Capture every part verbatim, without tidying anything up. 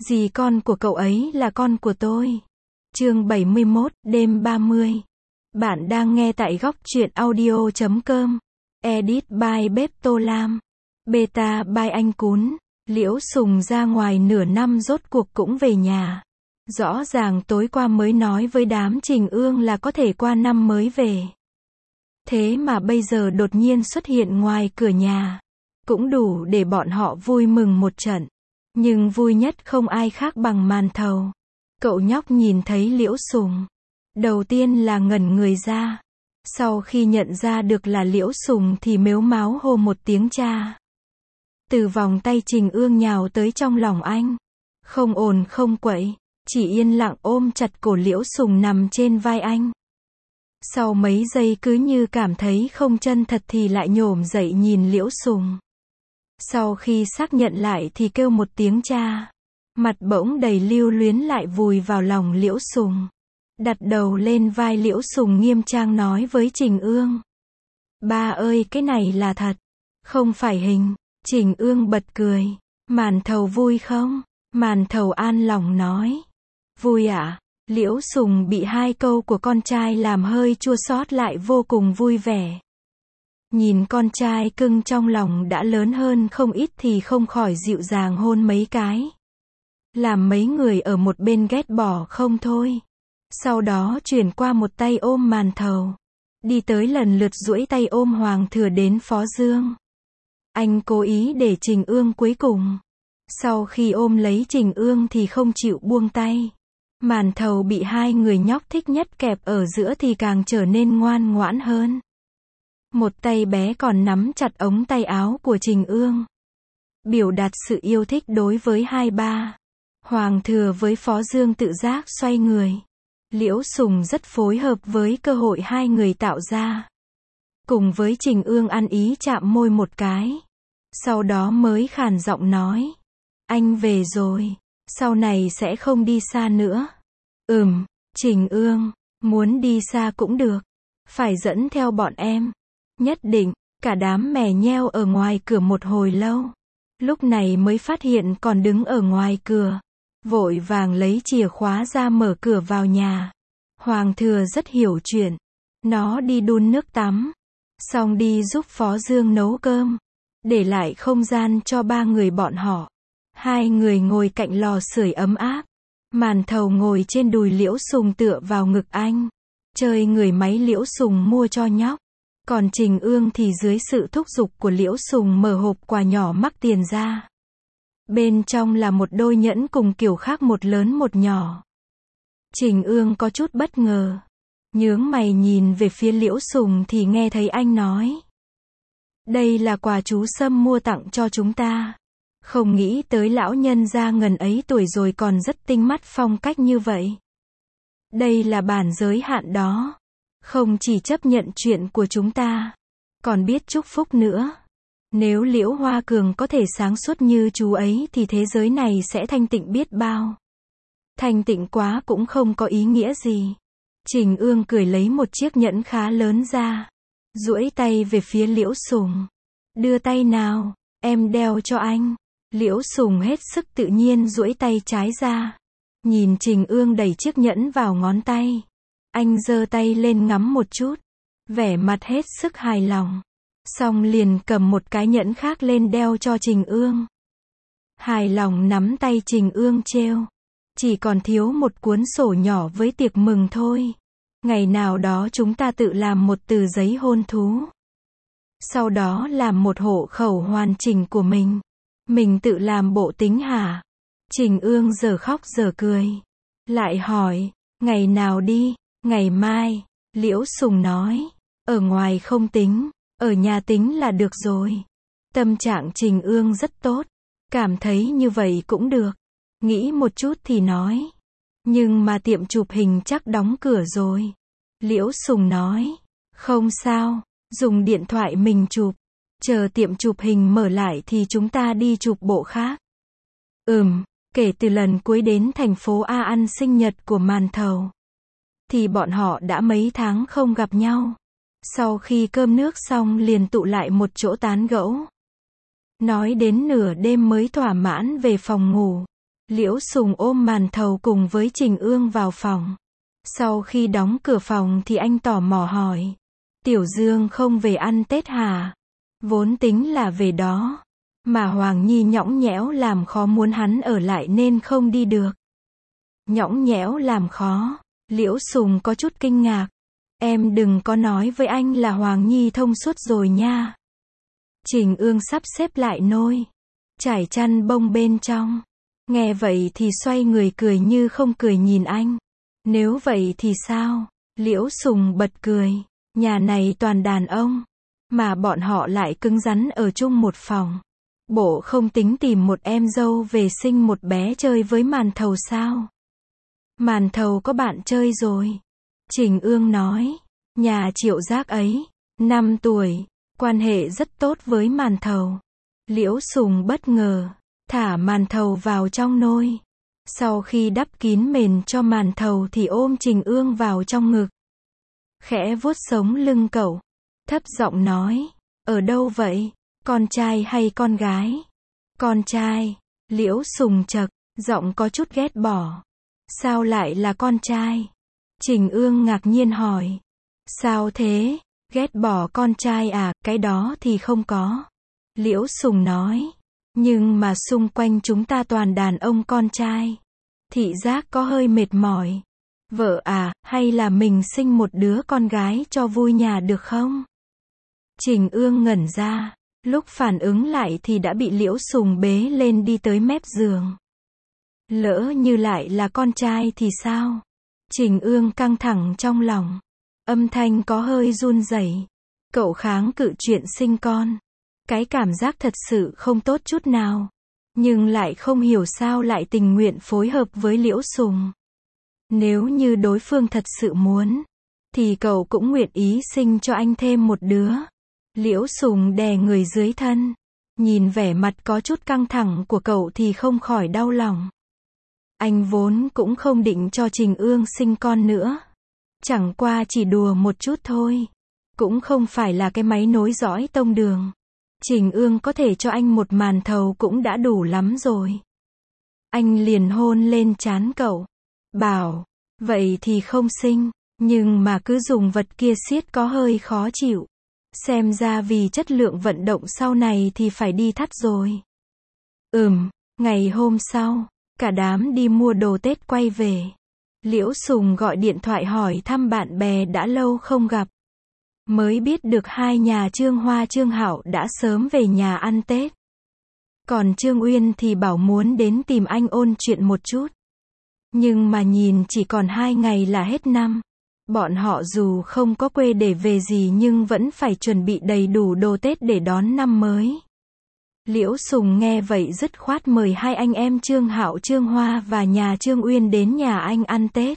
Dì con của cậu ấy là con của tôi. Chương bảy mươi mốt, đêm ba mươi. Bạn đang nghe tại góc truyện audio chấm com. Edit by Bếp Tô Lam. Beta by Anh Cún. Liễu Sùng ra ngoài nửa năm rốt cuộc cũng về nhà. Rõ ràng tối qua mới nói với đám Trình Ương là có thể qua năm mới về. Thế mà bây giờ đột nhiên xuất hiện ngoài cửa nhà. Cũng đủ để bọn họ vui mừng một trận. Nhưng vui nhất không ai khác bằng Màn Thầu. Cậu nhóc nhìn thấy Liễu Sùng. Đầu tiên là ngẩn người ra. Sau khi nhận ra được là Liễu Sùng thì mếu máo hô một tiếng cha. Từ vòng tay Trình Ương nhào tới trong lòng anh. Không ồn không quậy. Chỉ yên lặng ôm chặt cổ Liễu Sùng nằm trên vai anh. Sau mấy giây cứ như cảm thấy không chân thật thì lại nhổm dậy nhìn Liễu Sùng. Sau khi xác nhận lại thì kêu một tiếng cha. Mặt bỗng đầy lưu luyến lại vùi vào lòng Liễu Sùng. Đặt đầu lên vai Liễu Sùng nghiêm trang nói với Trình Ương. Ba ơi, cái này là thật. Không phải hình. Trình Ương bật cười. Màn Thầu vui không? Màn Thầu an lòng nói. Vui ạ. À? Liễu Sùng bị hai câu của con trai làm hơi chua xót lại vô cùng vui vẻ. Nhìn con trai cưng trong lòng đã lớn hơn không ít thì không khỏi dịu dàng hôn mấy cái. Làm mấy người ở một bên ghét bỏ không thôi. Sau đó chuyển qua một tay ôm Màn Thầu. Đi tới lần lượt duỗi tay ôm Hoàng Thừa đến Phó Dương. Anh cố ý để Trình Ương cuối cùng. Sau khi ôm lấy Trình Ương thì không chịu buông tay. Màn Thầu bị hai người nhóc thích nhất kẹp ở giữa thì càng trở nên ngoan ngoãn hơn. Một tay bé còn nắm chặt ống tay áo của Trình Ương. Biểu đạt sự yêu thích đối với hai ba. Hoàng Thừa với Phó Dương tự giác xoay người. Liễu Sùng rất phối hợp với cơ hội hai người tạo ra. Cùng với Trình Ương ăn ý chạm môi một cái. Sau đó mới khàn giọng nói. Anh về rồi. Sau này sẽ không đi xa nữa. Ừm, Trình Ương, muốn đi xa cũng được. Phải dẫn theo bọn em. Nhất định. Cả đám mè nheo ở ngoài cửa một hồi lâu. Lúc này mới phát hiện còn đứng ở ngoài cửa. Vội vàng lấy chìa khóa ra mở cửa vào nhà. Hoàng Thừa rất hiểu chuyện. Nó đi đun nước tắm. Xong đi giúp Phó Dương nấu cơm. Để lại không gian cho ba người bọn họ. Hai người ngồi cạnh lò sưởi ấm áp. Màn Thầu ngồi trên đùi Liễu Sùng tựa vào ngực anh. Chơi người máy Liễu Sùng mua cho nhóc. Còn Trình Ương thì dưới sự thúc giục của Liễu Sùng mở hộp quà nhỏ mắc tiền ra. Bên trong là một đôi nhẫn cùng kiểu khác, một lớn một nhỏ. Trình Ương có chút bất ngờ. Nhướng mày nhìn về phía Liễu Sùng thì nghe thấy anh nói. Đây là quà chú Sâm mua tặng cho chúng ta. Không nghĩ tới lão nhân gia ngần ấy tuổi rồi còn rất tinh mắt phong cách như vậy. Đây là bản giới hạn đó. Không chỉ chấp nhận chuyện của chúng ta, còn biết chúc phúc nữa. Nếu Liễu Hoa Cường có thể sáng suốt như chú ấy thì thế giới này sẽ thanh tịnh biết bao. Thanh tịnh quá cũng không có ý nghĩa gì. Trình Ương cười lấy một chiếc nhẫn khá lớn ra. Duỗi tay về phía Liễu Sùng. Đưa tay nào, em đeo cho anh. Liễu Sùng hết sức tự nhiên duỗi tay trái ra. Nhìn Trình Ương đẩy chiếc nhẫn vào ngón tay. Anh giơ tay lên ngắm một chút. Vẻ mặt hết sức hài lòng. Xong liền cầm một cái nhẫn khác lên đeo cho Trình Ương. Hài lòng nắm tay Trình Ương trêu. Chỉ còn thiếu một cuốn sổ nhỏ với tiệc mừng thôi. Ngày nào đó chúng ta tự làm một tờ giấy hôn thú. Sau đó làm một hộ khẩu hoàn chỉnh của mình. Mình tự làm bộ tính hả? Trình Ương giờ khóc giờ cười. Lại hỏi, ngày nào đi? Ngày mai. Liễu Sùng nói. Ở ngoài không tính, ở nhà tính là được rồi. Tâm trạng Trình Ương rất tốt. Cảm thấy như vậy cũng được. Nghĩ một chút thì nói. Nhưng mà tiệm chụp hình chắc đóng cửa rồi. Liễu Sùng nói. Không sao, dùng điện thoại mình chụp. Chờ tiệm chụp hình mở lại thì chúng ta đi chụp bộ khác. Ừm, kể từ lần cuối đến thành phố A ăn sinh nhật của Màn Thầu. Thì bọn họ đã mấy tháng không gặp nhau. Sau khi cơm nước xong liền tụ lại một chỗ tán gẫu. Nói đến nửa đêm mới thỏa mãn về phòng ngủ. Liễu Sùng ôm màn thầu cùng với Trình Ương vào phòng. Sau khi đóng cửa phòng thì anh tò mò hỏi. Tiểu Dương không về ăn Tết hả? Vốn tính là về đó. Mà Hoàng Nhi nhõng nhẽo làm khó muốn hắn ở lại nên không đi được. Nhõng nhẽo làm khó. Liễu Sùng có chút kinh ngạc. Em đừng có nói với anh là Hoàng Nhi thông suốt rồi nha. Trình Ương sắp xếp lại nôi. Trải chăn bông bên trong. Nghe vậy thì xoay người cười như không cười nhìn anh. Nếu vậy thì sao? Liễu Sùng bật cười. Nhà này toàn đàn ông. Mà bọn họ lại cứng rắn ở chung một phòng. Bộ không tính tìm một em dâu về sinh một bé chơi với màn thầu sao? Màn thầu có bạn chơi rồi. Trình Ương nói. Nhà Triệu Giác ấy, năm tuổi, quan hệ rất tốt với màn thầu. Liễu Sùng bất ngờ, thả màn thầu vào trong nôi. Sau khi đắp kín mền cho màn thầu thì ôm Trình Ương vào trong ngực. Khẽ vuốt sống lưng cậu, thấp giọng nói, ở đâu vậy, con trai hay con gái? Con trai. Liễu Sùng chậc, giọng có chút ghét bỏ. Sao lại là con trai? Trình Ương ngạc nhiên hỏi. Sao thế? Ghét bỏ con trai à? Cái đó thì không có. Liễu Sùng nói. Nhưng mà xung quanh chúng ta toàn đàn ông con trai. Thị giác có hơi mệt mỏi. Vợ à, hay là mình sinh một đứa con gái cho vui nhà được không? Trình Ương ngẩn ra. Lúc phản ứng lại thì đã bị Liễu Sùng bế lên đi tới mép giường. Lỡ như lại là con trai thì sao? Trình Ương căng thẳng trong lòng. Âm thanh có hơi run rẩy. Cậu kháng cự chuyện sinh con. Cái cảm giác thật sự không tốt chút nào. Nhưng lại không hiểu sao lại tình nguyện phối hợp với Liễu Sùng. Nếu như đối phương thật sự muốn, thì cậu cũng nguyện ý sinh cho anh thêm một đứa. Liễu Sùng đè người dưới thân. Nhìn vẻ mặt có chút căng thẳng của cậu thì không khỏi đau lòng. Anh vốn cũng không định cho Trình Ương sinh con nữa. Chẳng qua chỉ đùa một chút thôi. Cũng không phải là cái máy nối dõi tông đường. Trình Ương có thể cho anh một màn thầu cũng đã đủ lắm rồi. Anh liền hôn lên trán cậu. Bảo, vậy thì không sinh, nhưng mà cứ dùng vật kia siết có hơi khó chịu. Xem ra vì chất lượng vận động sau này thì phải đi thắt rồi. Ừm, ngày hôm sau, cả đám đi mua đồ Tết quay về. Liễu Sùng gọi điện thoại hỏi thăm bạn bè đã lâu không gặp. Mới biết được hai nhà Trương Hoa Trương Hạo đã sớm về nhà ăn Tết. Còn Trương Uyên thì bảo muốn đến tìm anh ôn chuyện một chút. Nhưng mà nhìn chỉ còn hai ngày là hết năm. Bọn họ dù không có quê để về gì nhưng vẫn phải chuẩn bị đầy đủ đồ Tết để đón năm mới. Liễu Sùng nghe vậy dứt khoát mời hai anh em Trương Hạo Trương Hoa và nhà Trương Uyên đến nhà anh ăn Tết.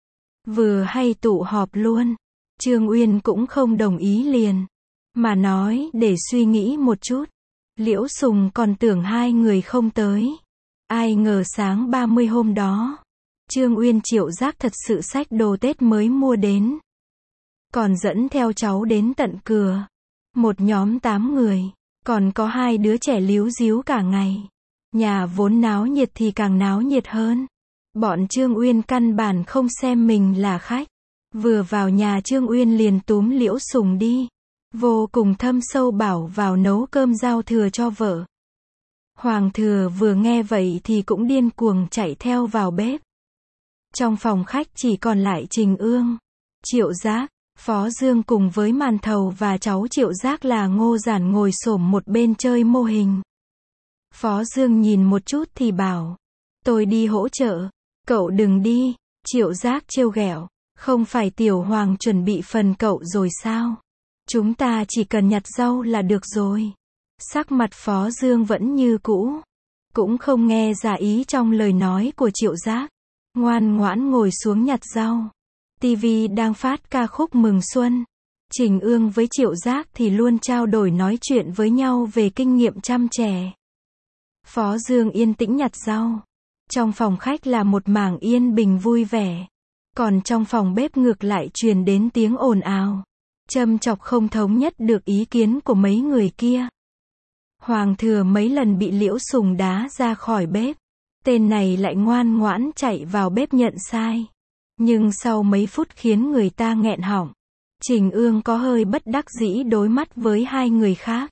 Vừa hay tụ họp luôn. Trương Uyên cũng không đồng ý liền. Mà nói để suy nghĩ một chút. Liễu Sùng còn tưởng hai người không tới. Ai ngờ sáng ba mươi hôm đó. Trương Uyên Triệu Giác thật sự xách đồ Tết mới mua đến. Còn dẫn theo cháu đến tận cửa. Một nhóm tám người. Còn có hai đứa trẻ líu díu cả ngày. Nhà vốn náo nhiệt thì càng náo nhiệt hơn. Bọn Trương Uyên căn bản không xem mình là khách. Vừa vào nhà Trương Uyên liền túm Liễu Sùng đi. Vô cùng thâm sâu bảo vào nấu cơm giao thừa cho vợ. Hoàng thừa vừa nghe vậy thì cũng điên cuồng chạy theo vào bếp. Trong phòng khách chỉ còn lại Trình Ương, Triệu Giác, Phó Dương cùng với màn thầu và cháu Triệu Giác là Ngô Giản ngồi xổm một bên chơi mô hình. Phó Dương nhìn một chút thì bảo, tôi đi hỗ trợ, cậu đừng đi. Triệu Giác trêu ghẹo, không phải Tiểu Hoàng chuẩn bị phần cậu rồi sao? Chúng ta chỉ cần nhặt rau là được rồi. Sắc mặt Phó Dương vẫn như cũ, cũng không nghe ra ý trong lời nói của Triệu Giác. Ngoan ngoãn ngồi xuống nhặt rau. ti vi đang phát ca khúc mừng xuân. Trình Ương với Triệu Giác thì luôn trao đổi nói chuyện với nhau về kinh nghiệm chăm trẻ. Phó Dương yên tĩnh nhặt rau. Trong phòng khách là một mảng yên bình vui vẻ. Còn trong phòng bếp ngược lại truyền đến tiếng ồn ào. Châm chọc không thống nhất được ý kiến của mấy người kia. Hoàng thừa mấy lần bị Liễu Sùng đá ra khỏi bếp. Tên này lại ngoan ngoãn chạy vào bếp nhận sai. Nhưng sau mấy phút khiến người ta nghẹn họng, Trình Ương có hơi bất đắc dĩ đối mắt với hai người khác.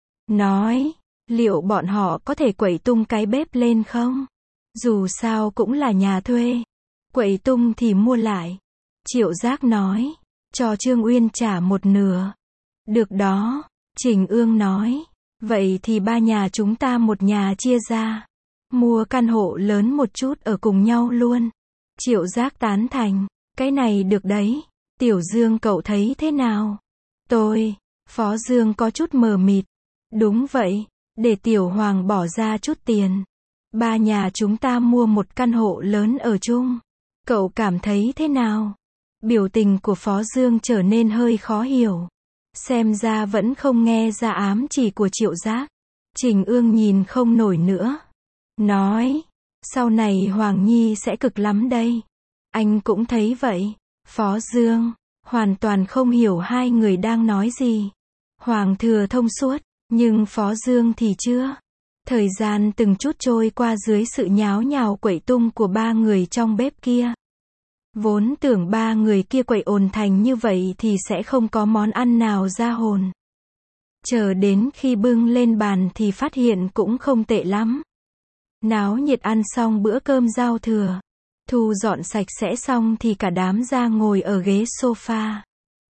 Nói, liệu bọn họ có thể quậy tung cái bếp lên không? Dù sao cũng là nhà thuê. Quậy tung thì mua lại. Triệu Giác nói, cho Trương Uyên trả một nửa. Được đó, Trình Ương nói, vậy thì ba nhà chúng ta một nhà chia ra. Mua căn hộ lớn một chút ở cùng nhau luôn. Triệu Giác tán thành, cái này được đấy. Tiểu Dương cậu thấy thế nào? Tôi, Phó Dương có chút mờ mịt. Đúng vậy, để Tiểu Hoàng bỏ ra chút tiền. Ba nhà chúng ta mua một căn hộ lớn ở chung. Cậu cảm thấy thế nào? Biểu tình của Phó Dương trở nên hơi khó hiểu. Xem ra vẫn không nghe ra ám chỉ của Triệu Giác. Trình Ương nhìn không nổi nữa. Nói, sau này Hoàng Nhi sẽ cực lắm đây. Anh cũng thấy vậy. Phó Dương, hoàn toàn không hiểu hai người đang nói gì. Hoàng Thừa thông suốt, nhưng Phó Dương thì chưa. Thời gian từng chút trôi qua dưới sự nháo nhào quậy tung của ba người trong bếp kia. Vốn tưởng ba người kia quậy ồn thành như vậy thì sẽ không có món ăn nào ra hồn. Chờ đến khi bưng lên bàn thì phát hiện cũng không tệ lắm. Náo nhiệt ăn xong bữa cơm giao thừa. Thu dọn sạch sẽ xong thì cả đám ra ngồi ở ghế sofa.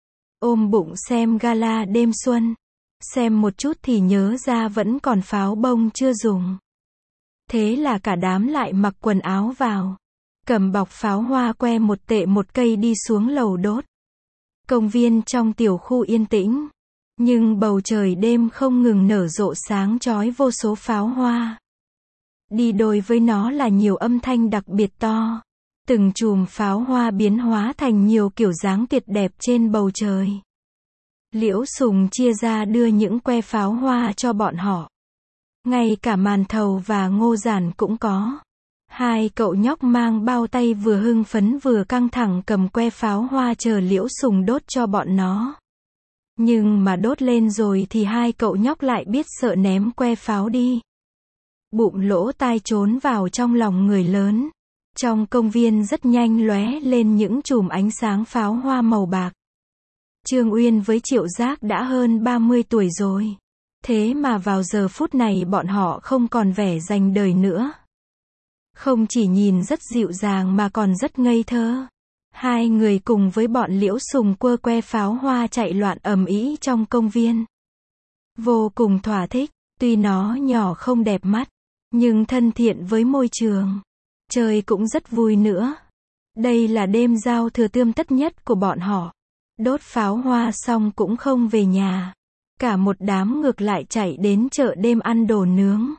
Ôm bụng xem gala đêm xuân. Xem một chút thì nhớ ra vẫn còn pháo bông chưa dùng. Thế là cả đám lại mặc quần áo vào. Cầm bọc pháo hoa que một tệ một cây đi xuống lầu đốt. Công viên trong tiểu khu yên tĩnh. Nhưng bầu trời đêm không ngừng nở rộ sáng chói vô số pháo hoa. Đi đôi với nó là nhiều âm thanh đặc biệt to. Từng chùm pháo hoa biến hóa thành nhiều kiểu dáng tuyệt đẹp trên bầu trời. Liễu Sùng chia ra đưa những que pháo hoa cho bọn họ. Ngay cả Màn Thầu và Ngô Giản cũng có. Hai cậu nhóc mang bao tay vừa hưng phấn vừa căng thẳng cầm que pháo hoa chờ Liễu Sùng đốt cho bọn nó. Nhưng mà đốt lên rồi thì hai cậu nhóc lại biết sợ ném que pháo đi. Bụng lỗ tai trốn vào trong lòng người lớn. Trong công viên rất nhanh lóe lên những chùm ánh sáng pháo hoa màu bạc. Trương Uyên với Triệu Giác đã hơn ba mươi tuổi rồi. Thế mà vào giờ phút này bọn họ không còn vẻ dành đời nữa. Không chỉ nhìn rất dịu dàng mà còn rất ngây thơ. Hai người cùng với bọn Liễu Sùng quơ que pháo hoa chạy loạn ầm ĩ trong công viên. Vô cùng thỏa thích, tuy nó nhỏ không đẹp mắt, nhưng thân thiện với môi trường. Chơi cũng rất vui nữa. Đây là đêm giao thừa tươm tất nhất của bọn họ. Đốt pháo hoa xong cũng không về nhà. Cả một đám ngược lại chạy đến chợ đêm ăn đồ nướng.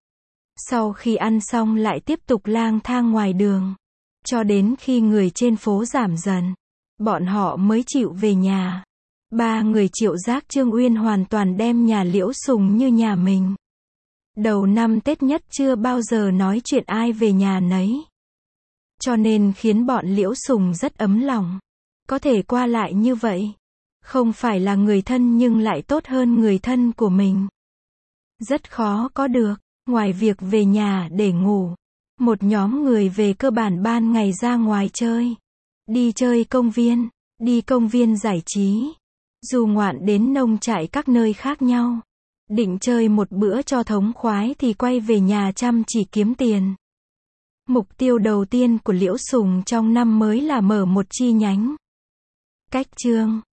Sau khi ăn xong lại tiếp tục lang thang ngoài đường. Cho đến khi người trên phố giảm dần. Bọn họ mới chịu về nhà. Ba người Triệu Giác Trương Uyên hoàn toàn đem nhà Liễu Sùng như nhà mình. Đầu năm Tết nhất chưa bao giờ nói chuyện ai về nhà nấy. Cho nên khiến bọn Liễu Sùng rất ấm lòng. Có thể qua lại như vậy. Không phải là người thân nhưng lại tốt hơn người thân của mình. Rất khó có được. Ngoài việc về nhà để ngủ. Một nhóm người về cơ bản ban ngày ra ngoài chơi. Đi chơi công viên. Đi công viên giải trí. Dù ngoạn đến nông trại các nơi khác nhau. Định chơi một bữa cho thống khoái thì quay về nhà chăm chỉ kiếm tiền. Mục tiêu đầu tiên của Liễu Sùng trong năm mới là mở một chi nhánh. Cách chương